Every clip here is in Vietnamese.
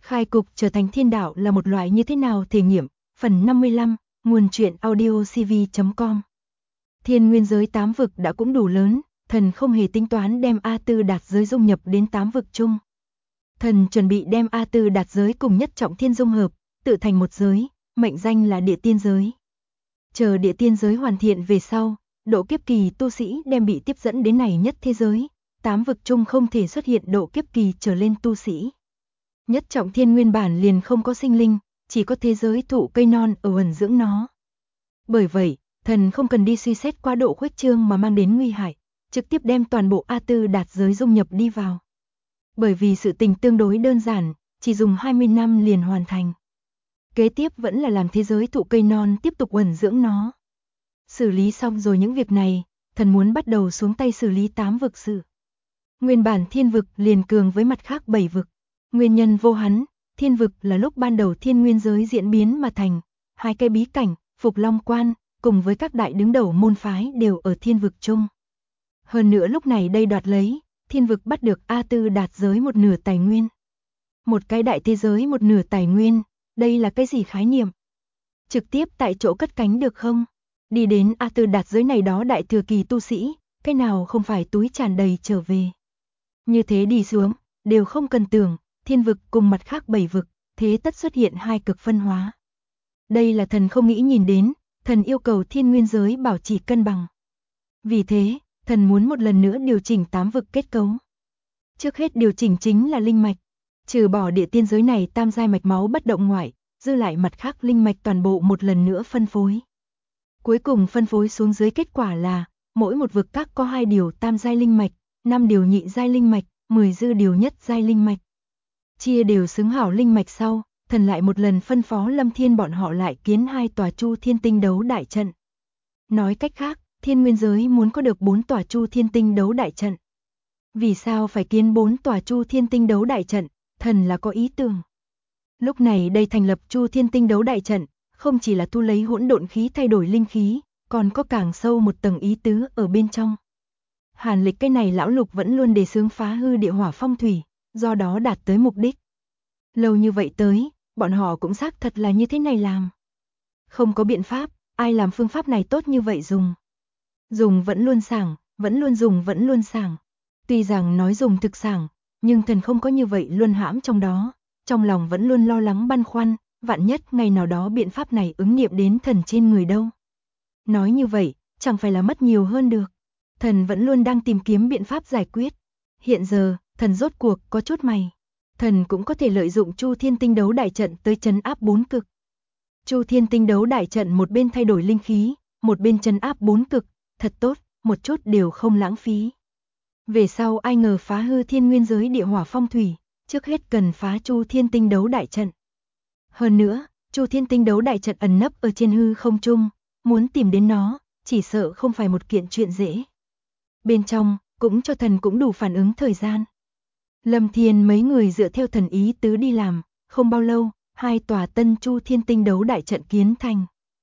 Khai cục trở thành thiên đạo là một loại như thế nào thể nghiệm, phần 55, nguồn truyện audiocv.com. Thiên nguyên giới 8 vực đã cũng đủ lớn, thần không hề tính toán đem A Tư đạt giới dung nhập đến 8 vực chung. Thần chuẩn bị đem A Tư đạt giới cùng nhất trọng thiên dung hợp, tự thành một giới, mệnh danh là địa tiên giới. Chờ địa tiên giới hoàn thiện về sau, độ kiếp kỳ tu sĩ đem bị tiếp dẫn đến này nhất thế giới, 8 vực chung không thể xuất hiện độ kiếp kỳ trở lên tu sĩ. Nhất trọng thiên nguyên bản liền không có sinh linh, chỉ có thế giới thụ cây non ở ẩn dưỡng nó. Bởi vậy, thần không cần đi suy xét quá độ khuếch trương mà mang đến nguy hại, trực tiếp đem toàn bộ A Tư đạt giới dung nhập đi vào. Bởi vì sự tình tương đối đơn giản, chỉ dùng 20 năm liền hoàn thành. Kế tiếp vẫn là làm thế giới thụ cây non tiếp tục ẩn dưỡng nó. Xử lý xong rồi những việc này, thần muốn bắt đầu xuống tay xử lý 8 vực sự. Nguyên bản thiên vực liền cường với mặt khác 7 vực. Nguyên nhân vô hắn, thiên vực là lúc ban đầu thiên nguyên giới diễn biến mà thành, hai cái bí cảnh, Phục Long Quan, cùng với các đại đứng đầu môn phái đều ở thiên vực chung. Hơn nữa lúc này đây đoạt lấy, thiên vực bắt được A Tư đạt giới một nửa tài nguyên. Một cái đại thế giới một nửa tài nguyên, đây là cái gì khái niệm? Trực tiếp tại chỗ cất cánh được không? Đi đến A Tư đạt giới này đó đại thừa kỳ tu sĩ, cái nào không phải túi tràn đầy trở về. Như thế đi xuống, đều không cần tưởng, thiên vực cùng mặt khác 7 vực, thế tất xuất hiện hai cực phân hóa. Đây là thần không nghĩ nhìn đến, thần yêu cầu thiên nguyên giới bảo trì cân bằng. Vì thế, thần muốn một lần nữa điều chỉnh 8 vực kết cấu. Trước hết điều chỉnh chính là linh mạch, trừ bỏ địa tiên giới này tam giai mạch máu bất động ngoại, dư lại mặt khác linh mạch toàn bộ một lần nữa phân phối. Cuối cùng phân phối xuống dưới kết quả là, mỗi một vực các có 2 điều tam giai linh mạch, 5 điều nhị giai linh mạch, 10 dư điều nhất giai linh mạch. Chia đều xứng hảo linh mạch sau, thần lại một lần phân phó Lâm Thiên bọn họ lại kiến 2 tòa Chu Thiên Tinh đấu đại trận. Nói cách khác, thiên nguyên giới muốn có được 4 tòa Chu Thiên Tinh đấu đại trận. Vì sao phải kiến 4 tòa Chu Thiên Tinh đấu đại trận, thần là có ý tưởng. Lúc này đây thành lập Chu Thiên Tinh đấu đại trận, không chỉ là thu lấy hỗn độn khí thay đổi linh khí, còn có càng sâu một tầng ý tứ ở bên trong. Hàn Lịch cái này lão lục vẫn luôn đề xướng phá hư địa hỏa phong thủy, do đó đạt tới mục đích. Lâu như vậy tới, bọn họ cũng xác thật là như thế này làm. Không có biện pháp, ai làm phương pháp này tốt như vậy dùng. Dùng vẫn luôn sảng, vẫn luôn dùng vẫn luôn sảng. Tuy rằng nói dùng thực sảng, nhưng thần không có như vậy luân hãm trong đó, trong lòng vẫn luôn lo lắng băn khoăn, vạn nhất ngày nào đó biện pháp này ứng nghiệm đến thần trên người đâu. Nói như vậy, chẳng phải là mất nhiều hơn được. Thần vẫn luôn đang tìm kiếm biện pháp giải quyết. Hiện giờ, thần rốt cuộc có chút mày. Thần cũng có thể lợi dụng Chu Thiên Tinh đấu đại trận tới trấn áp 4 cực. Chu Thiên Tinh đấu đại trận một bên thay đổi linh khí, một bên trấn áp 4 cực, thật tốt, một chút đều không lãng phí. Về sau ai ngờ phá hư thiên nguyên giới địa hỏa phong thủy, trước hết cần phá Chu Thiên Tinh đấu đại trận. Hơn nữa, Chu Thiên Tinh đấu đại trận ẩn nấp ở trên hư không trung, muốn tìm đến nó, chỉ sợ không phải một kiện chuyện dễ. Bên trong, cũng cho thần cũng đủ phản ứng thời gian. Lâm Thiên mấy người dựa theo thần ý tứ đi làm, không bao lâu, 2 tòa tân Chu Thiên Tinh đấu đại trận kiến thành.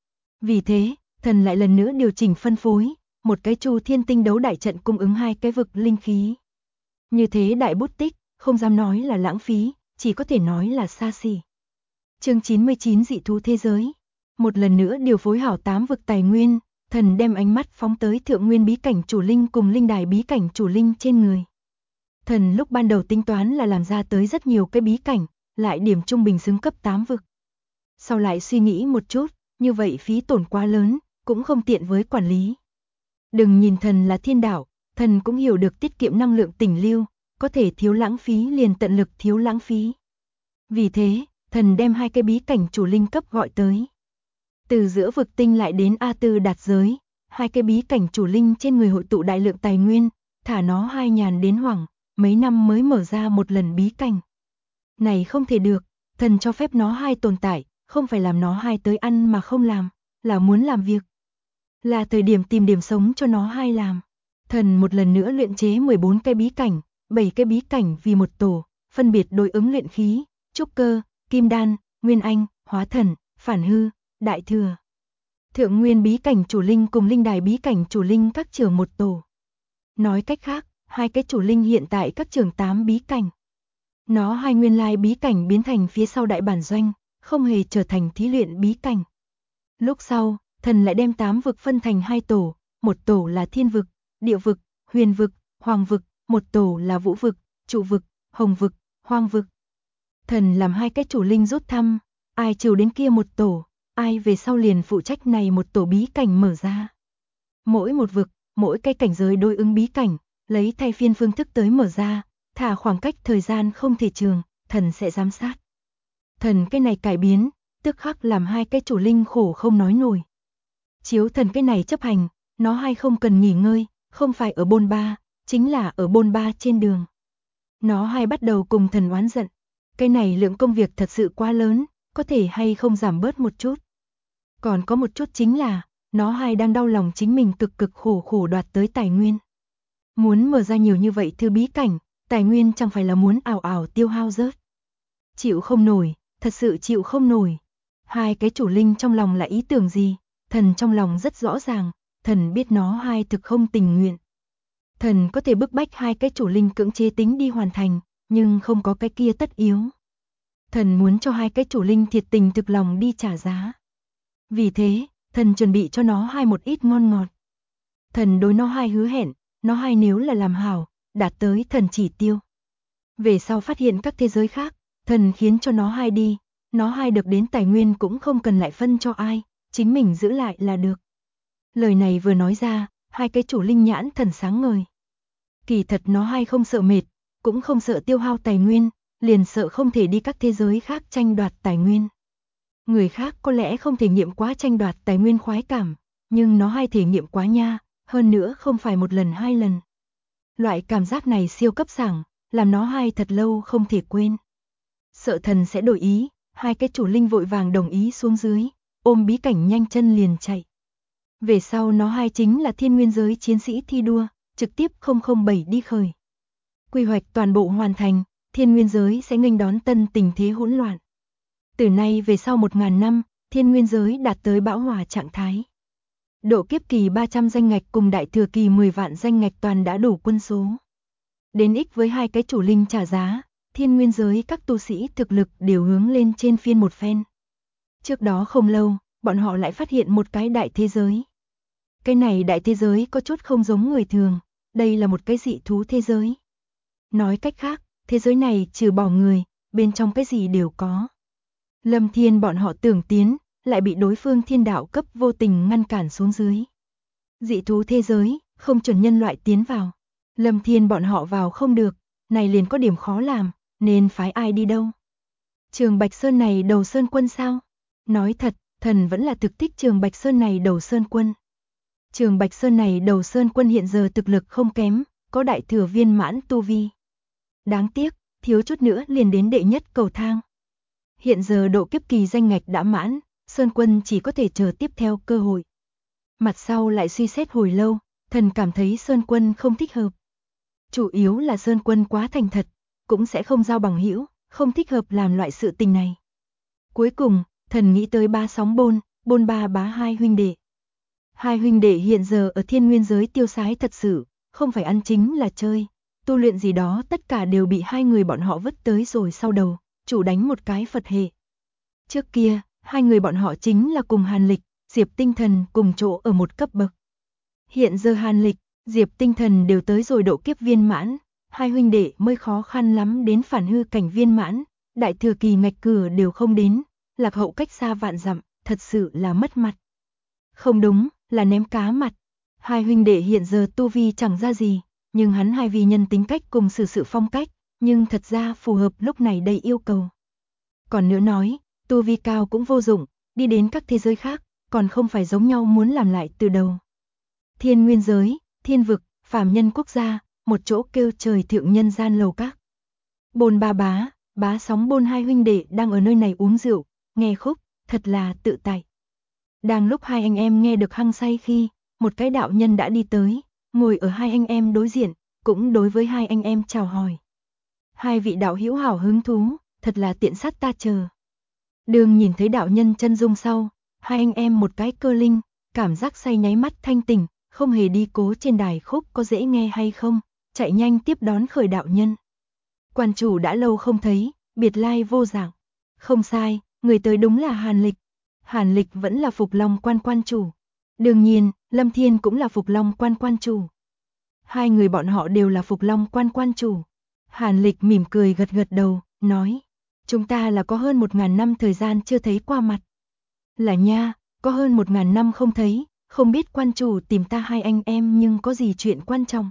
Vì thế, thần lại lần nữa điều chỉnh phân phối, một cái Chu Thiên Tinh đấu đại trận cung ứng 2 cái vực linh khí. Như thế đại bút tích, không dám nói là lãng phí, chỉ có thể nói là xa xỉ. Chương 99 dị thú thế giới. Một lần nữa điều phối hảo 8 vực tài nguyên, thần đem ánh mắt phóng tới thượng nguyên bí cảnh chủ linh cùng linh đài bí cảnh chủ linh trên người. Thần lúc ban đầu tính toán là làm ra tới rất nhiều cái bí cảnh, lại điểm trung bình xứng cấp 8 vực. Sau lại suy nghĩ một chút, như vậy phí tổn quá lớn, cũng không tiện với quản lý. Đừng nhìn thần là thiên đạo, thần cũng hiểu được tiết kiệm năng lượng tỉnh lưu, có thể thiếu lãng phí liền tận lực thiếu lãng phí. Vì thế, thần đem 2 cái bí cảnh chủ linh cấp gọi tới. Từ giữa vực tinh lại đến A Tư đạt giới, 2 cái bí cảnh chủ linh trên người hội tụ đại lượng tài nguyên, thả nó 2 nhàn đến hoảng, mấy năm mới mở ra một lần bí cảnh. Này không thể được, thần cho phép nó 2 tồn tại, không phải làm nó 2 tới ăn mà không làm, là muốn làm việc. Là thời điểm tìm điểm sống cho nó 2 làm. Thần một lần nữa luyện chế 14 cái bí cảnh, 7 cái bí cảnh vì một tổ, phân biệt đối ứng luyện khí, trúc cơ, kim đan, nguyên anh, hóa thần, phản hư, đại thừa. Thượng nguyên bí cảnh chủ linh cùng linh đài bí cảnh chủ linh các trường một tổ. Nói cách khác, 2 cái chủ linh hiện tại các trường 8 bí cảnh. Nó hai nguyên lai bí cảnh biến thành phía sau đại bản doanh, không hề trở thành thí luyện bí cảnh. Lúc sau, thần lại đem 8 vực phân thành 2 tổ, một tổ là thiên vực, địa vực, huyền vực, hoàng vực, một tổ là vũ vực, trụ vực, hồng vực, hoang vực. Thần làm 2 cái chủ linh rút thăm, ai trừ đến kia một tổ, ai về sau liền phụ trách này một tổ bí cảnh mở ra. Mỗi một vực, mỗi cái cảnh giới đối ứng bí cảnh, lấy thay phiên phương thức tới mở ra, thả khoảng cách thời gian không thể trường, thần sẽ giám sát. Thần cái này cải biến, tức khắc làm 2 cái chủ linh khổ không nói nổi. Chiếu thần cái này chấp hành, nó hay không cần nghỉ ngơi, không phải ở bôn ba, chính là ở bôn ba trên đường. Nó hay bắt đầu cùng thần oán giận, cái này lượng công việc thật sự quá lớn, có thể hay không giảm bớt một chút. Còn có một chút chính là, nó hay đang đau lòng chính mình cực cực khổ khổ đoạt tới tài nguyên. Muốn mở ra nhiều như vậy thư bí cảnh, tài nguyên chẳng phải là muốn ảo ảo tiêu hao rớt. Chịu không nổi, thật sự chịu không nổi. 2 cái chủ linh trong lòng là ý tưởng gì, thần trong lòng rất rõ ràng, thần biết nó hai thực không tình nguyện. Thần có thể bức bách 2 cái chủ linh cưỡng chế tính đi hoàn thành, nhưng không có cái kia tất yếu. Thần muốn cho 2 cái chủ linh thiệt tình thực lòng đi trả giá. Vì thế, thần chuẩn bị cho nó hai một ít ngon ngọt. Thần đối nó hai hứa hẹn, nó hai nếu là làm hảo, đạt tới thần chỉ tiêu. Về sau phát hiện các thế giới khác, thần khiến cho nó hai đi, nó hai được đến tài nguyên cũng không cần lại phân cho ai, chính mình giữ lại là được. Lời này vừa nói ra, 2 cái chủ linh nhãn thần sáng ngời. Kỳ thật nó hai không sợ mệt, cũng không sợ tiêu hao tài nguyên, liền sợ không thể đi các thế giới khác tranh đoạt tài nguyên. Người khác có lẽ không thể nghiệm quá tranh đoạt tài nguyên khoái cảm, nhưng nó hai thể nghiệm quá nha, hơn nữa không phải một lần 2 lần. Loại cảm giác này siêu cấp sảng, làm nó hai thật lâu không thể quên. Sợ thần sẽ đổi ý, 2 cái chủ linh vội vàng đồng ý xuống dưới, ôm bí cảnh nhanh chân liền chạy. Về sau nó hai chính là thiên nguyên giới chiến sĩ thi đua, trực tiếp 007 đi khởi. Quy hoạch toàn bộ hoàn thành, thiên nguyên giới sẽ nghênh đón tân tình thế hỗn loạn. Từ nay về sau 1000 năm, thiên nguyên giới đạt tới bão hòa trạng thái. Độ kiếp kỳ 300 danh ngạch cùng đại thừa kỳ 10 vạn danh ngạch toàn đã đủ quân số. Đến ích với 2 cái chủ linh trả giá, thiên nguyên giới các tu sĩ thực lực đều hướng lên trên phiên một phen. Trước đó không lâu, bọn họ lại phát hiện một cái đại thế giới. Cái này đại thế giới có chút không giống người thường, đây là một cái dị thú thế giới. Nói cách khác, thế giới này trừ bỏ người, bên trong cái gì đều có. Lâm Thiên bọn họ tưởng tiến, lại bị đối phương thiên đạo cấp vô tình ngăn cản xuống dưới. Dị thú thế giới, không chuẩn nhân loại tiến vào. Lâm Thiên bọn họ vào không được, này liền có điểm khó làm, nên phái ai đi đâu. Trường Bạch Sơn này đầu Sơn Quân sao? Nói thật, thần vẫn là thực thích Trường Bạch Sơn này đầu Sơn Quân. Trường Bạch Sơn này đầu Sơn Quân hiện giờ thực lực không kém, có đại thừa viên mãn tu vi. Đáng tiếc, thiếu chút nữa liền đến đệ nhất cầu thang. Hiện giờ độ kiếp kỳ danh ngạch đã mãn, Sơn Quân chỉ có thể chờ tiếp theo cơ hội. Mặt sau lại suy xét hồi lâu, thần cảm thấy Sơn Quân không thích hợp. Chủ yếu là Sơn Quân quá thành thật, cũng sẽ không giao bằng hữu, không thích hợp làm loại sự tình này. Cuối cùng, thần nghĩ tới ba sóng bôn ba bá hai huynh đệ. Hai huynh đệ hiện giờ ở thiên nguyên giới tiêu sái thật sự, không phải ăn chính là chơi, tu luyện gì đó tất cả đều bị 2 người bọn họ vứt tới rồi sau đầu, chủ đánh một cái Phật hệ. Trước kia, 2 người bọn họ chính là cùng Hàn Lịch, Diệp Tinh Thần cùng chỗ ở một cấp bậc. Hiện giờ Hàn Lịch, Diệp Tinh Thần đều tới rồi độ kiếp viên mãn, 2 huynh đệ mới khó khăn lắm đến phản hư cảnh viên mãn, đại thừa kỳ ngạch cửa đều không đến, lạc hậu cách xa vạn dặm, thật sự là mất mặt. Không đúng, là ném cá mặt. 2 huynh đệ hiện giờ tu vi chẳng ra gì, nhưng hắn hai vì nhân tính cách cùng xử sự phong cách, nhưng thật ra phù hợp lúc này đây yêu cầu. Còn nữa nói, tu vi cao cũng vô dụng, đi đến các thế giới khác, còn không phải giống nhau muốn làm lại từ đầu. Thiên nguyên giới, thiên vực, phàm nhân quốc gia, một chỗ kêu trời thượng nhân gian lầu các. Bôn ba bá sóng bôn 2 huynh đệ đang ở nơi này uống rượu, nghe khúc, thật là tự tại. Đang lúc 2 anh em nghe được hăng say khi, một cái đạo nhân đã đi tới, ngồi ở 2 anh em đối diện, cũng đối với 2 anh em chào hỏi. 2 vị đạo hữu hảo hứng thú, thật là tiện sát ta chờ. Đường nhìn thấy đạo nhân chân dung sau, 2 anh em một cái cơ linh, cảm giác say nháy mắt thanh tỉnh, không hề đi cố trên đài khúc có dễ nghe hay không, chạy nhanh tiếp đón khởi đạo nhân. Quan chủ đã lâu không thấy, biệt lai vô dạng. Không sai, người tới đúng là Hàn Lịch. Hàn Lịch vẫn là Phục Long quan chủ. Đương nhiên, Lâm Thiên cũng là Phục Long quan chủ. Hai người bọn họ đều là Phục Long quan chủ. Hàn Lịch mỉm cười gật gật đầu, nói. Chúng ta là có hơn 1000 năm thời gian chưa thấy qua mặt. Là nha, có hơn 1000 năm không thấy, không biết quan chủ tìm ta hai anh em nhưng có gì chuyện quan trọng.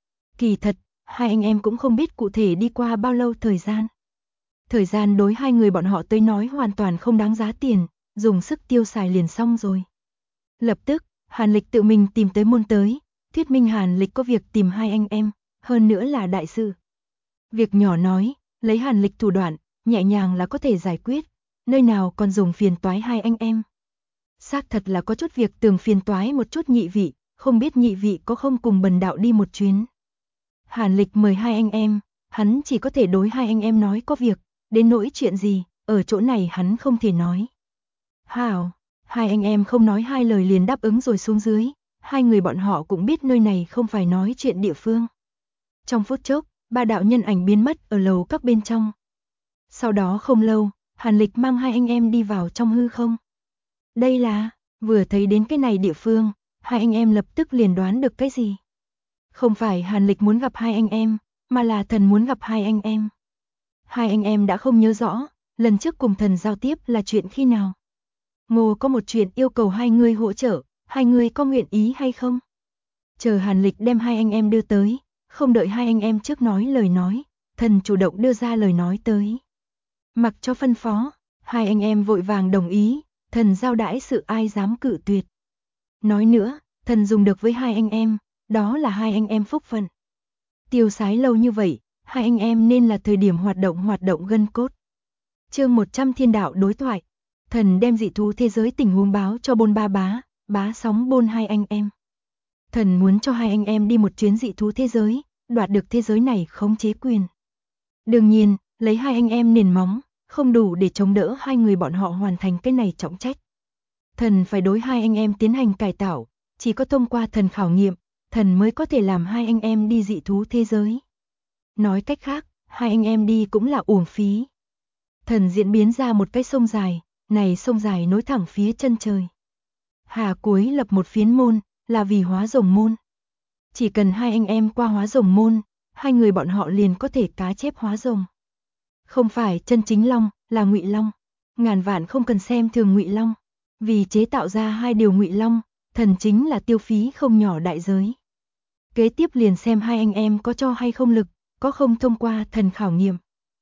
Kỳ thật, hai anh em cũng không biết cụ thể đi qua bao lâu thời gian. Thời gian đối hai người bọn họ tới nói hoàn toàn không đáng giá tiền, dùng sức tiêu xài liền xong rồi. Lập tức, Hàn Lịch tự mình tìm tới môn tới, thuyết minh Hàn Lịch có việc tìm hai anh em, hơn nữa là đại sự. Việc nhỏ nói, lấy Hàn Lịch thủ đoạn, nhẹ nhàng là có thể giải quyết, nơi nào còn dùng phiền toái hai anh em. Xác thật là có chút việc tưởng phiền toái một chút nhị vị, không biết nhị vị có không cùng bần đạo đi một chuyến. Hàn Lịch mời hai anh em, hắn chỉ có thể đối hai anh em nói có việc, đến nỗi chuyện gì, ở chỗ này hắn không thể nói. Hảo, hai anh em không nói hai lời liền đáp ứng rồi xuống dưới, hai người bọn họ cũng biết nơi này không phải nói chuyện địa phương. Trong phút chốc, ba đạo nhân ảnh biến mất ở lầu các bên trong. Sau đó không lâu, Hàn Lịch mang hai anh em đi vào trong hư không. Đây là, vừa thấy đến cái này địa phương, hai anh em lập tức liền đoán được cái gì. Không phải Hàn Lịch muốn gặp hai anh em, mà là thần muốn gặp hai anh em. Hai anh em đã không nhớ rõ, lần trước cùng thần giao tiếp là chuyện khi nào. Ngô có một chuyện yêu cầu hai người hỗ trợ, hai người có nguyện ý hay không? Chờ Hàn Lịch đem hai anh em đưa tới, không đợi hai anh em trước nói lời nói, thần chủ động đưa ra lời nói tới. Mặc cho phân phó, hai anh em vội vàng đồng ý, thần giao đãi sự ai dám cự tuyệt. Nói nữa, thần dùng được với hai anh em, đó là hai anh em phúc phận. Tiêu sái lâu như vậy, hai anh em nên là thời điểm hoạt động gân cốt. Chương 100 Thiên đạo đối thoại. Thần đem dị thú thế giới tình huống báo cho Bôn Ba Bá Sóng Bôn hai anh em. Thần muốn cho hai anh em đi một chuyến dị thú thế giới, đoạt được thế giới này khống chế quyền. Đương nhiên, lấy hai anh em nền móng, không đủ để chống đỡ hai người bọn họ hoàn thành cái này trọng trách. Thần phải đối hai anh em tiến hành cải tạo, chỉ có thông qua thần khảo nghiệm, thần mới có thể làm hai anh em đi dị thú thế giới. Nói cách khác, hai anh em đi cũng là uổng phí. Thần diễn biến ra một cái sông dài, này sông dài nối thẳng phía chân trời. Hà cuối lập một phiến môn, là vì hóa rồng môn. Chỉ cần hai anh em qua hóa rồng môn, hai người bọn họ liền có thể cá chép hóa rồng. Không phải chân chính long, là ngụy long. Ngàn vạn không cần xem thường ngụy long. Vì chế tạo ra hai điều ngụy long, thần chính là tiêu phí không nhỏ đại giới. Kế tiếp liền xem hai anh em có cho hay không lực, có không thông qua thần khảo nghiệm.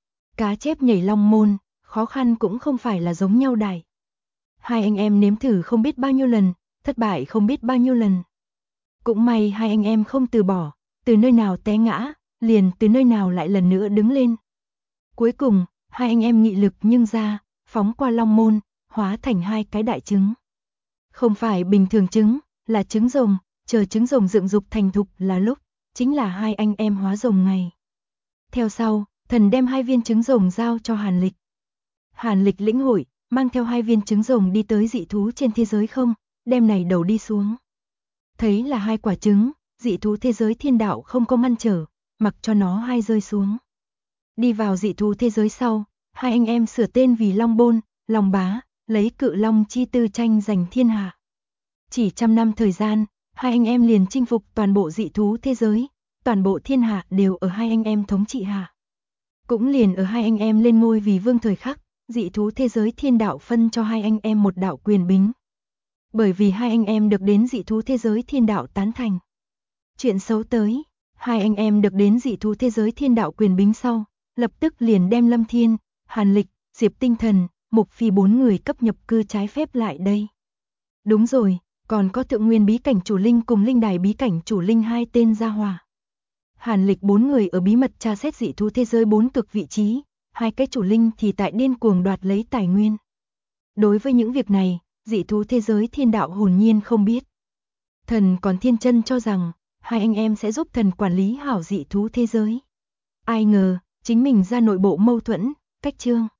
Cá chép nhảy long môn, khó khăn cũng không phải là giống nhau đại. Hai anh em nếm thử không biết bao nhiêu lần, thất bại không biết bao nhiêu lần. Cũng may hai anh em không từ bỏ, từ nơi nào té ngã, liền từ nơi nào lại lần nữa đứng lên. Cuối cùng, hai anh em nghị lực nhưng ra, phóng qua long môn, hóa thành hai cái đại trứng. Không phải bình thường trứng, là trứng rồng, chờ trứng rồng dựng dục thành thục là lúc, chính là hai anh em hóa rồng ngày. Theo sau, thần đem hai viên trứng rồng giao cho Hàn Lịch. Hàn Lịch lĩnh hội, mang theo hai viên trứng rồng đi tới dị thú trên thế giới không, đem này đầu đi xuống. Thấy là hai quả trứng, dị thú thế giới thiên đạo không có ngăn trở, mặc cho nó hai rơi xuống. Đi vào dị thú thế giới sau, hai anh em sửa tên vì Long Bôn, Long Bá, lấy cự long chi tư tranh giành thiên hạ. Chỉ 100 năm thời gian, hai anh em liền chinh phục toàn bộ dị thú thế giới, toàn bộ thiên hạ đều ở hai anh em thống trị hạ. Cũng liền ở hai anh em lên ngôi vì vương thời khắc, dị thú thế giới thiên đạo phân cho hai anh em một đạo quyền bính. Bởi vì hai anh em được đến dị thú thế giới thiên đạo tán thành. Chuyện xấu tới, hai anh em được đến dị thú thế giới thiên đạo quyền bính sau, lập tức liền đem Lâm Thiên, Hàn Lịch, Diệp Tinh Thần, Mục Phi 4 người cấp nhập cư trái phép lại đây. Đúng rồi, còn có Thượng Nguyên bí cảnh chủ linh cùng Linh Đài bí cảnh chủ linh hai tên gia hòa. Hàn Lịch 4 người ở bí mật tra xét dị thú thế giới 4 cực vị trí, hai cái chủ linh thì tại điên cuồng đoạt lấy tài nguyên. Đối với những việc này, dị thú thế giới thiên đạo hồn nhiên không biết. Thần còn thiên chân cho rằng, hai anh em sẽ giúp thần quản lý hảo dị thú thế giới. Ai ngờ, chính mình ra nội bộ mâu thuẫn, cách chương.